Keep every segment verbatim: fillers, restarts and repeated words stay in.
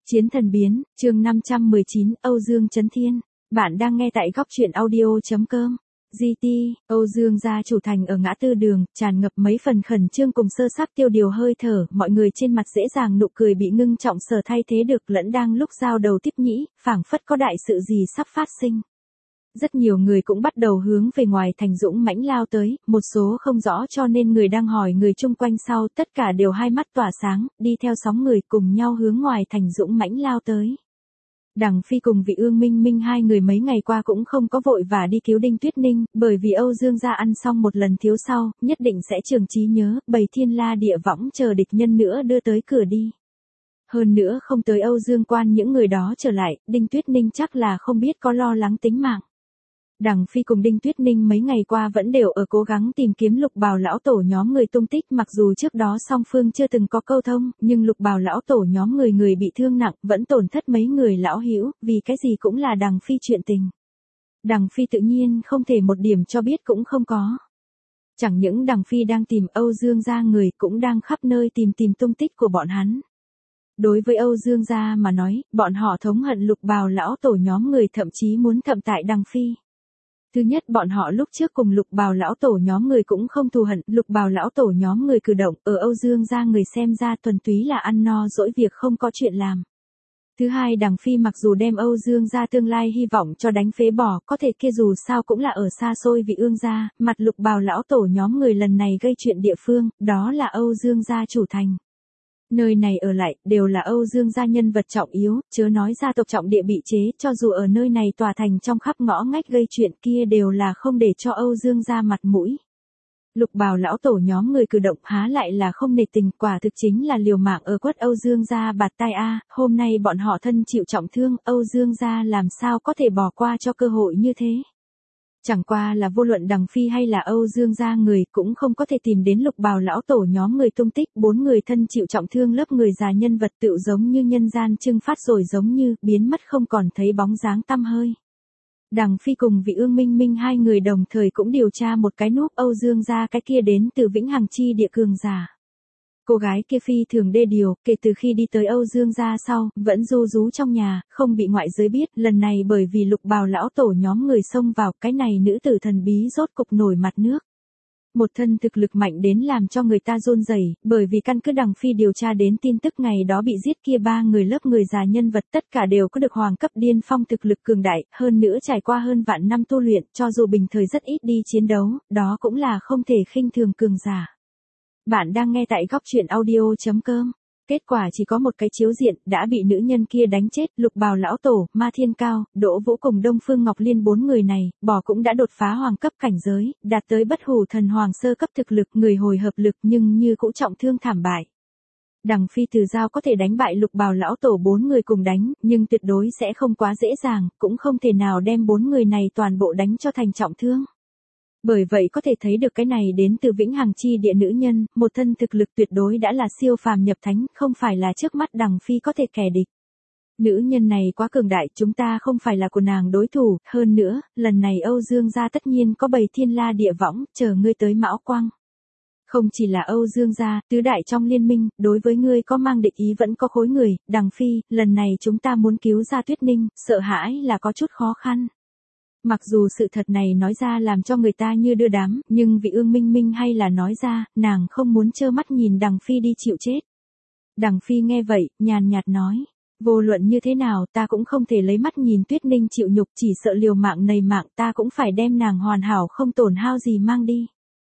Chiến thần biến, chương năm trăm mười chín, Âu Dương Chấn Thiên. Bạn đang nghe tại góc truyện audio.com. giê tê, Âu Dương gia chủ thành ở ngã tư đường, tràn ngập mấy phần khẩn trương cùng sơ sắp tiêu điều hơi thở, mọi người trên mặt dễ dàng nụ cười bị ngưng trọng sở thay thế được lẫn đang lúc giao đầu tiếp nhĩ, phảng phất có đại sự gì sắp phát sinh. Rất nhiều người cũng bắt đầu hướng về ngoài thành dũng mãnh lao tới, một số không rõ cho nên người đang hỏi người chung quanh sau, tất cả đều hai mắt tỏa sáng, đi theo sóng người cùng nhau hướng ngoài thành dũng mãnh lao tới. Đằng Phi cùng Vị Ương Minh Minh hai người mấy ngày qua cũng không có vội vã đi cứu Đinh Tuyết Ninh, bởi vì Âu Dương gia ăn xong một lần thiếu sau, nhất định sẽ trường trí nhớ, bày thiên la địa võng chờ địch nhân nữa đưa tới cửa đi. Hơn nữa không tới Âu Dương quan những người đó trở lại, Đinh Tuyết Ninh chắc là không biết có lo lắng tính mạng. Đằng Phi cùng Đinh Tuyết Ninh mấy ngày qua vẫn đều ở cố gắng tìm kiếm Lục Bào lão tổ nhóm người tung tích, mặc dù trước đó song phương chưa từng có câu thông, nhưng Lục Bào lão tổ nhóm người người bị thương nặng, vẫn tổn thất mấy người lão hữu, vì cái gì cũng là Đằng Phi chuyện tình. Đằng Phi tự nhiên không thể một điểm cho biết cũng không có. Chẳng những Đằng Phi đang tìm Âu Dương gia người, cũng đang khắp nơi tìm tìm tung tích của bọn hắn. Đối với Âu Dương gia mà nói, bọn họ thống hận Lục Bào lão tổ nhóm người, thậm chí muốn thẩm tại Đằng Phi. Thứ nhất, bọn họ lúc trước cùng Lục Bào lão tổ nhóm người cũng không thù hận, Lục Bào lão tổ nhóm người cử động ở Âu Dương gia người xem ra thuần túy là ăn no dỗi việc không có chuyện làm. Thứ hai, Đằng Phi mặc dù đem Âu Dương gia tương lai hy vọng cho đánh phế bỏ, có thể kia dù sao cũng là ở xa xôi Vị Ương gia, mặt Lục Bào lão tổ nhóm người lần này gây chuyện địa phương, đó là Âu Dương gia chủ thành. Nơi này ở lại, đều là Âu Dương gia nhân vật trọng yếu, chớ nói gia tộc trọng địa bị chế, cho dù ở nơi này tòa thành trong khắp ngõ ngách gây chuyện kia đều là không để cho Âu Dương gia mặt mũi. Lục Bào lão tổ nhóm người cử động há lại là không nể tình, quả thực chính là liều mạng ở quất Âu Dương gia bạt tai a, hôm nay bọn họ thân chịu trọng thương, Âu Dương gia làm sao có thể bỏ qua cho cơ hội như thế. Chẳng qua là vô luận Đằng Phi hay là Âu Dương gia người cũng không có thể tìm đến Lục Bào lão tổ nhóm người tung tích, bốn người thân chịu trọng thương lớp người già nhân vật tựu giống như nhân gian trưng phát rồi giống như biến mất không còn thấy bóng dáng tăm hơi. Đằng Phi cùng Vị Ương Minh Minh hai người đồng thời cũng điều tra một cái núp Âu Dương gia cái kia đến từ Vĩnh Hằng chi địa cường giả. Cô gái kia phi thường đê điều, kể từ khi đi tới Âu Dương gia sau, vẫn ru rú trong nhà, không bị ngoại giới biết, lần này bởi vì Lục Bào lão tổ nhóm người xông vào, cái này nữ tử thần bí rốt cục nổi mặt nước. Một thân thực lực mạnh đến làm cho người ta run rẩy, bởi vì căn cứ Đằng Phi điều tra đến tin tức ngày đó bị giết kia ba người lớp người già nhân vật tất cả đều có được hoàng cấp điên phong thực lực cường đại, hơn nữa trải qua hơn vạn năm tu luyện, cho dù bình thời rất ít đi chiến đấu, đó cũng là không thể khinh thường cường giả. Bạn đang nghe tại góc truyện audio.com. Kết quả chỉ có một cái chiếu diện, đã bị nữ nhân kia đánh chết, Lục Bào lão tổ, Ma Thiên Cao, Đỗ Vũ cùng Đông Phương Ngọc Liên bốn người này, bỏ cũng đã đột phá hoàng cấp cảnh giới, đạt tới bất hủ thần hoàng sơ cấp thực lực, người hồi hợp lực nhưng như cũng trọng thương thảm bại. Đằng Phi từ giao có thể đánh bại Lục Bào lão tổ bốn người cùng đánh, nhưng tuyệt đối sẽ không quá dễ dàng, cũng không thể nào đem bốn người này toàn bộ đánh cho thành trọng thương. Bởi vậy có thể thấy được cái này đến từ Vĩnh Hằng chi địa nữ nhân, một thân thực lực tuyệt đối đã là siêu phàm nhập thánh, không phải là trước mắt Đằng Phi có thể kẻ địch. Nữ nhân này quá cường đại, chúng ta không phải là của nàng đối thủ, hơn nữa, lần này Âu Dương gia tất nhiên có bày thiên la địa võng, chờ ngươi tới Mão Quang. Không chỉ là Âu Dương gia, tứ đại trong liên minh, đối với ngươi có mang địch ý vẫn có khối người, Đằng Phi, lần này chúng ta muốn cứu ra Tuyết Ninh, sợ hãi là có chút khó khăn. Mặc dù sự thật này nói ra làm cho người ta như đưa đám, nhưng Vị Ương Minh Minh hay là nói ra, nàng không muốn trơ mắt nhìn Đằng Phi đi chịu chết. Đằng Phi nghe vậy, nhàn nhạt nói, vô luận như thế nào ta cũng không thể lấy mắt nhìn Tuyết Ninh chịu nhục, chỉ sợ liều mạng nầy mạng ta cũng phải đem nàng hoàn hảo không tổn hao gì mang đi.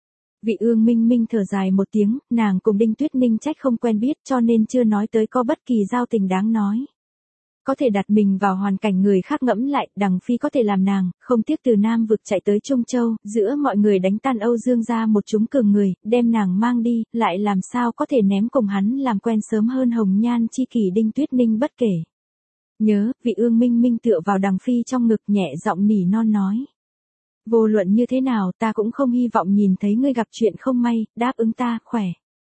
Vị Ương Minh Minh thở dài một tiếng, nàng cùng Đinh Tuyết Ninh trách không quen biết cho nên chưa nói tới có bất kỳ giao tình đáng nói. Có thể đặt mình vào hoàn cảnh người khác ngẫm lại, Đằng Phi có thể làm nàng, không tiếc từ Nam vực chạy tới Trung Châu, giữa mọi người đánh tan Âu Dương gia một chúng cường người, đem nàng mang đi, lại làm sao có thể ném cùng hắn làm quen sớm hơn hồng nhan chi kỷ Đinh Tuyết Ninh bất kể. Nhớ, Vị Ương Minh Minh tựa vào Đằng Phi trong ngực nhẹ giọng nỉ non nói. Vô luận như thế nào ta cũng không hy vọng nhìn thấy ngươi gặp chuyện không may, đáp ứng ta, khỏe.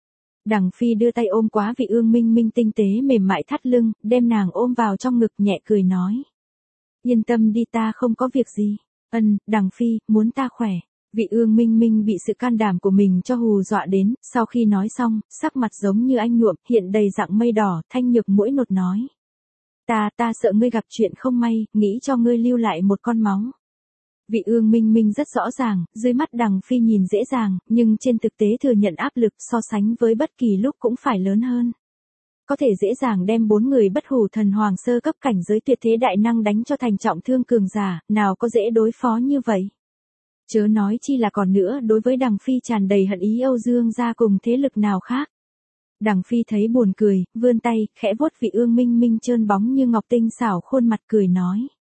Đằng Phi đưa tay ôm quá Vị Ương Minh Minh tinh tế mềm mại thắt lưng, đem nàng ôm vào trong ngực nhẹ cười nói. Yên tâm đi ta không có việc gì. Ân, Đằng Phi, muốn ta khỏe. Vị Ương Minh Minh bị sự can đảm của mình cho hù dọa đến, sau khi nói xong, sắc mặt giống như anh nhuộm, hiện đầy dạng mây đỏ, thanh nhược mũi nột nói. Ta, ta sợ ngươi gặp chuyện không may, nghĩ cho ngươi lưu lại một con máu. Vị Ương Minh Minh rất rõ ràng, dưới mắt Đằng Phi nhìn dễ dàng, nhưng trên thực tế thừa nhận áp lực so sánh với bất kỳ lúc cũng phải lớn hơn. Có thể dễ dàng đem bốn người bất hủ thần hoàng sơ cấp cảnh giới tuyệt thế đại năng đánh cho thành trọng thương cường giả, nào có dễ đối phó như vậy. Chớ nói chi là còn nữa đối với Đằng Phi tràn đầy hận ý Âu Dương gia cùng thế lực nào khác. Đằng Phi thấy buồn cười, vươn tay, khẽ vuốt vị Ương Minh Minh trơn bóng như ngọc tinh xảo khuôn mặt cười nói.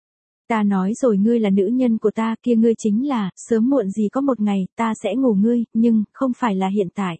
Ta nói rồi ngươi là nữ nhân của ta kia ngươi chính là, sớm muộn gì có một ngày, ta sẽ ngủ ngươi, nhưng, không phải là hiện tại.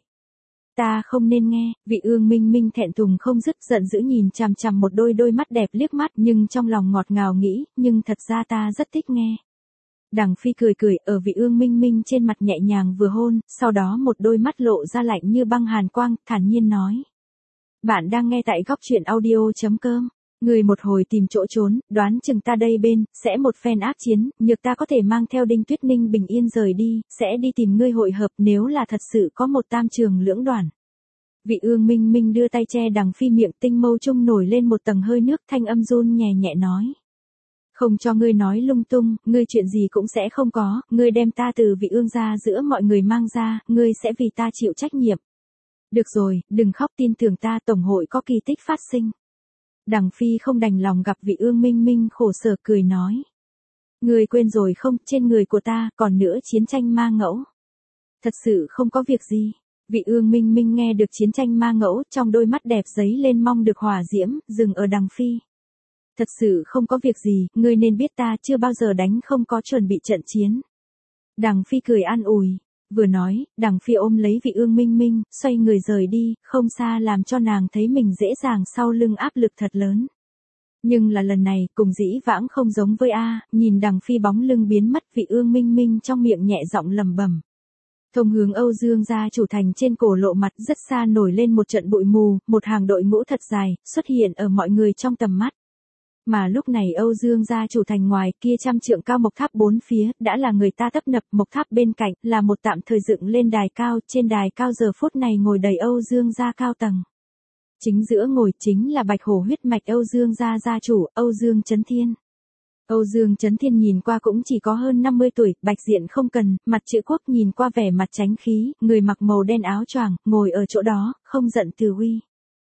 Ta không nên nghe, vị Ương Minh Minh thẹn thùng không dứt giận dữ nhìn chằm chằm một đôi đôi mắt đẹp liếc mắt nhưng trong lòng ngọt ngào nghĩ, nhưng thật ra ta rất thích nghe. Đằng Phi cười cười ở vị Ương Minh Minh trên mặt nhẹ nhàng vừa hôn, sau đó một đôi mắt lộ ra lạnh như băng hàn quang, thản nhiên nói. Bạn đang nghe tại góc truyện audio.com. Người một hồi tìm chỗ trốn, đoán chừng ta đây bên, sẽ một phen ác chiến, nhược ta có thể mang theo Đinh Tuyết Ninh bình yên rời đi, sẽ đi tìm ngươi hội hợp nếu là thật sự có một tam trường lưỡng đoàn. Vị Ương Minh Minh đưa tay che Đằng Phi miệng tinh mâu trung nổi lên một tầng hơi nước thanh âm run nhẹ nhẹ nói. Không cho ngươi nói lung tung, ngươi chuyện gì cũng sẽ không có, ngươi đem ta từ vị Ương ra giữa mọi người mang ra, ngươi sẽ vì ta chịu trách nhiệm. Được rồi, đừng khóc tin tưởng ta tổng hội có kỳ tích phát sinh. Đằng Phi không đành lòng gặp vị Ương Minh Minh khổ sở cười nói. Ngươi quên rồi không, trên người của ta còn nữa chiến tranh ma ngẫu. Thật sự không có việc gì. Vị Ương Minh Minh nghe được chiến tranh ma ngẫu trong đôi mắt đẹp giấy lên mong được hỏa diễm, dừng ở Đằng Phi. Thật sự không có việc gì, ngươi nên biết ta chưa bao giờ đánh không có chuẩn bị trận chiến. Đằng Phi cười an ủi. Vừa nói, Đằng Phi ôm lấy vị Ương Minh Minh, xoay người rời đi, không xa làm cho nàng thấy mình dễ dàng sau lưng áp lực thật lớn. Nhưng là lần này, cùng dĩ vãng không giống với A, nhìn Đằng Phi bóng lưng biến mất vị Ương Minh Minh trong miệng nhẹ giọng lầm bầm. Thông hướng Âu Dương gia chủ thành trên cổ lộ mặt rất xa nổi lên một trận bụi mù, một hàng đội ngũ thật dài, xuất hiện ở mọi người trong tầm mắt. Mà lúc này Âu Dương gia chủ thành ngoài kia trăm trượng cao mộc tháp bốn phía, đã là người ta tấp nập mộc tháp bên cạnh, là một tạm thời dựng lên đài cao, trên đài cao giờ phút này ngồi đầy Âu Dương gia cao tầng. Chính giữa ngồi chính là bạch hổ huyết mạch Âu Dương gia gia chủ, Âu Dương Chấn Thiên. Âu Dương Chấn Thiên nhìn qua cũng chỉ có hơn năm mươi tuổi, bạch diện không cần, mặt chữ quốc nhìn qua vẻ mặt tránh khí, người mặc màu đen áo choàng, ngồi ở chỗ đó, không giận từ uy.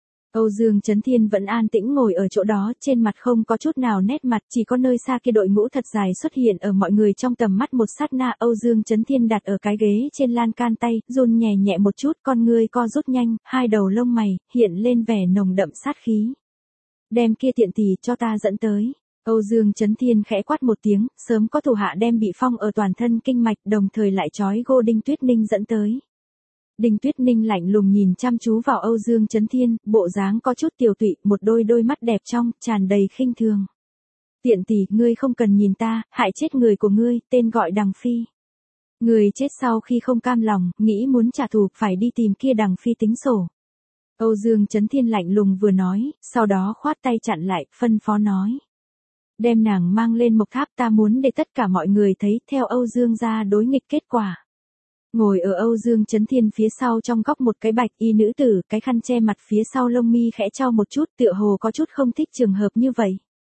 Âu Dương Chấn Thiên vẫn an tĩnh ngồi ở chỗ đó, trên mặt không có chút nào nét mặt, chỉ có nơi xa kia đội ngũ thật dài xuất hiện ở mọi người trong tầm mắt một sát na. Âu Dương Chấn Thiên đặt ở cái ghế trên lan can tay, run nhẹ nhẹ một chút, con ngươi co rút nhanh, hai đầu lông mày, hiện lên vẻ nồng đậm sát khí. Đem kia tiện tỷ cho ta dẫn tới. Âu Dương Chấn Thiên khẽ quát một tiếng, sớm có thủ hạ đem bị phong ở toàn thân kinh mạch đồng thời lại trói gô Đinh Tuyết Ninh dẫn tới. Đinh Tuyết Ninh lạnh lùng nhìn chăm chú vào Âu Dương Chấn Thiên, bộ dáng có chút tiều tụy, một đôi đôi mắt đẹp trong, tràn đầy khinh thường. Tiện tỷ, ngươi không cần nhìn ta, hại chết người của ngươi, tên gọi Đằng Phi. Ngươi chết sau khi không cam lòng, nghĩ muốn trả thù, phải đi tìm kia Đằng Phi tính sổ. Âu Dương Chấn Thiên lạnh lùng vừa nói, sau đó khoát tay chặn lại, phân phó nói. Đem nàng mang lên mộc tháp, ta muốn để tất cả mọi người thấy, theo Âu Dương gia đối nghịch kết quả. Ngồi ở Âu Dương Chấn Thiên phía sau trong góc một cái bạch y nữ tử, cái khăn che mặt phía sau lông mi khẽ trao một chút, tựa hồ có chút không thích trường hợp như vậy.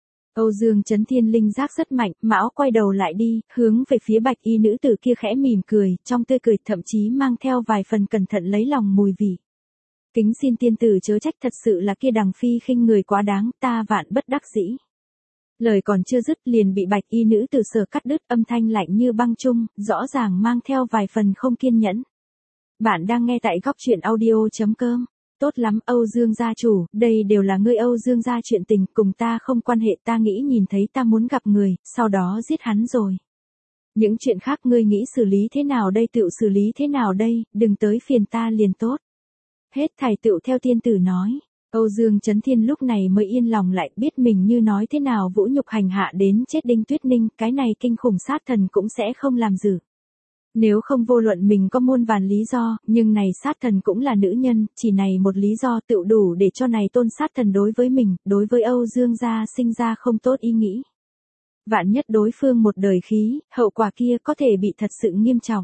Âu Dương Chấn Thiên linh giác rất mạnh, mão quay đầu lại đi, hướng về phía bạch y nữ tử kia khẽ mỉm cười, trong tươi cười thậm chí mang theo vài phần cẩn thận lấy lòng mùi vị. Kính xin tiên tử chớ trách, thật sự là kia Đằng Phi khinh người quá đáng, ta vạn bất đắc dĩ. Lời còn chưa dứt liền bị bạch y nữ tử sở cắt đứt, âm thanh lạnh như băng chung, rõ ràng mang theo vài phần không kiên nhẫn. Bạn đang nghe tại góc truyện audio.com. Tốt lắm Âu Dương gia chủ, đây đều là ngươi Âu Dương gia chuyện tình, cùng ta không quan hệ, ta nghĩ nhìn thấy ta muốn gặp người, sau đó giết hắn rồi. Những chuyện khác ngươi nghĩ xử lý thế nào đây tự xử lý thế nào đây, đừng tới phiền ta liền tốt. Hết thảy tựu theo tiên tử nói. Âu Dương Chấn Thiên lúc này mới yên lòng lại, biết mình như nói thế nào vũ nhục hành hạ đến chết Đinh Tuyết Ninh, cái này kinh khủng sát thần cũng sẽ không làm dử. Nếu không vô luận mình có muôn vàn lý do, nhưng này sát thần cũng là nữ nhân, chỉ này một lý do tựu đủ để cho này tôn sát thần đối với mình, đối với Âu Dương gia sinh ra không tốt ý nghĩ. Vạn nhất đối phương một đời khí, hậu quả kia có thể bị thật sự nghiêm trọng.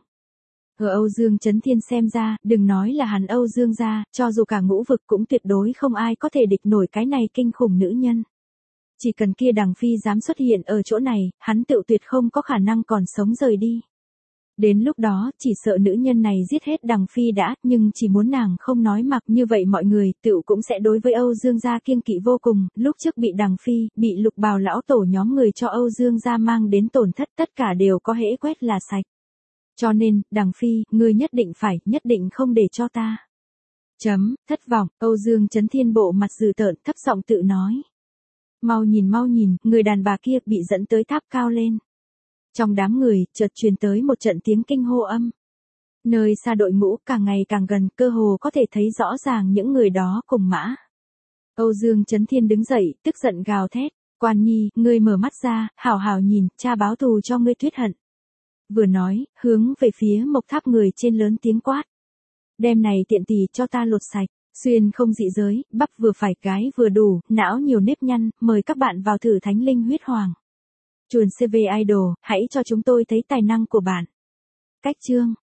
Ở Âu Dương Chấn Thiên xem ra, đừng nói là hắn Âu Dương gia, cho dù cả ngũ vực cũng tuyệt đối không ai có thể địch nổi cái này kinh khủng nữ nhân. Chỉ cần kia đằng phi dám xuất hiện ở chỗ này, hắn tựu tuyệt không có khả năng còn sống rời đi. Đến lúc đó, chỉ sợ nữ nhân này giết hết đằng phi đã, nhưng chỉ muốn nàng không nói mặc như vậy mọi người, tựu cũng sẽ đối với Âu Dương gia kiêng kỵ vô cùng, lúc trước bị đằng phi, bị lục bào lão tổ nhóm người cho Âu Dương gia mang đến tổn thất tất cả đều có hễ quét là sạch. Cho nên, đằng phi, ngươi nhất định phải, nhất định không để cho ta. Chấm, thất vọng, Âu Dương Chấn Thiên bộ mặt dữ tợn, thấp giọng tự nói. Mau nhìn mau nhìn, người đàn bà kia bị dẫn tới tháp cao lên. Trong đám người, chợt truyền tới một trận tiếng kinh hô âm. Nơi xa đội ngũ càng ngày càng gần, cơ hồ có thể thấy rõ ràng những người đó cùng mã. Âu Dương Chấn Thiên đứng dậy, tức giận gào thét. Quan Nhi, ngươi mở mắt ra, hảo hảo nhìn, cha báo thù cho ngươi tuyết hận. Vừa nói, hướng về phía mộc tháp người trên lớn tiếng quát. Đem này tiện tỳ cho ta lột sạch, xuyên không dị giới, bắp vừa phải gái vừa đủ, não nhiều nếp nhăn, mời các bạn vào thử Thánh Linh Huyết Hoàng. Chuồn xê vê Idol, hãy cho chúng tôi thấy tài năng của bạn. Cách chương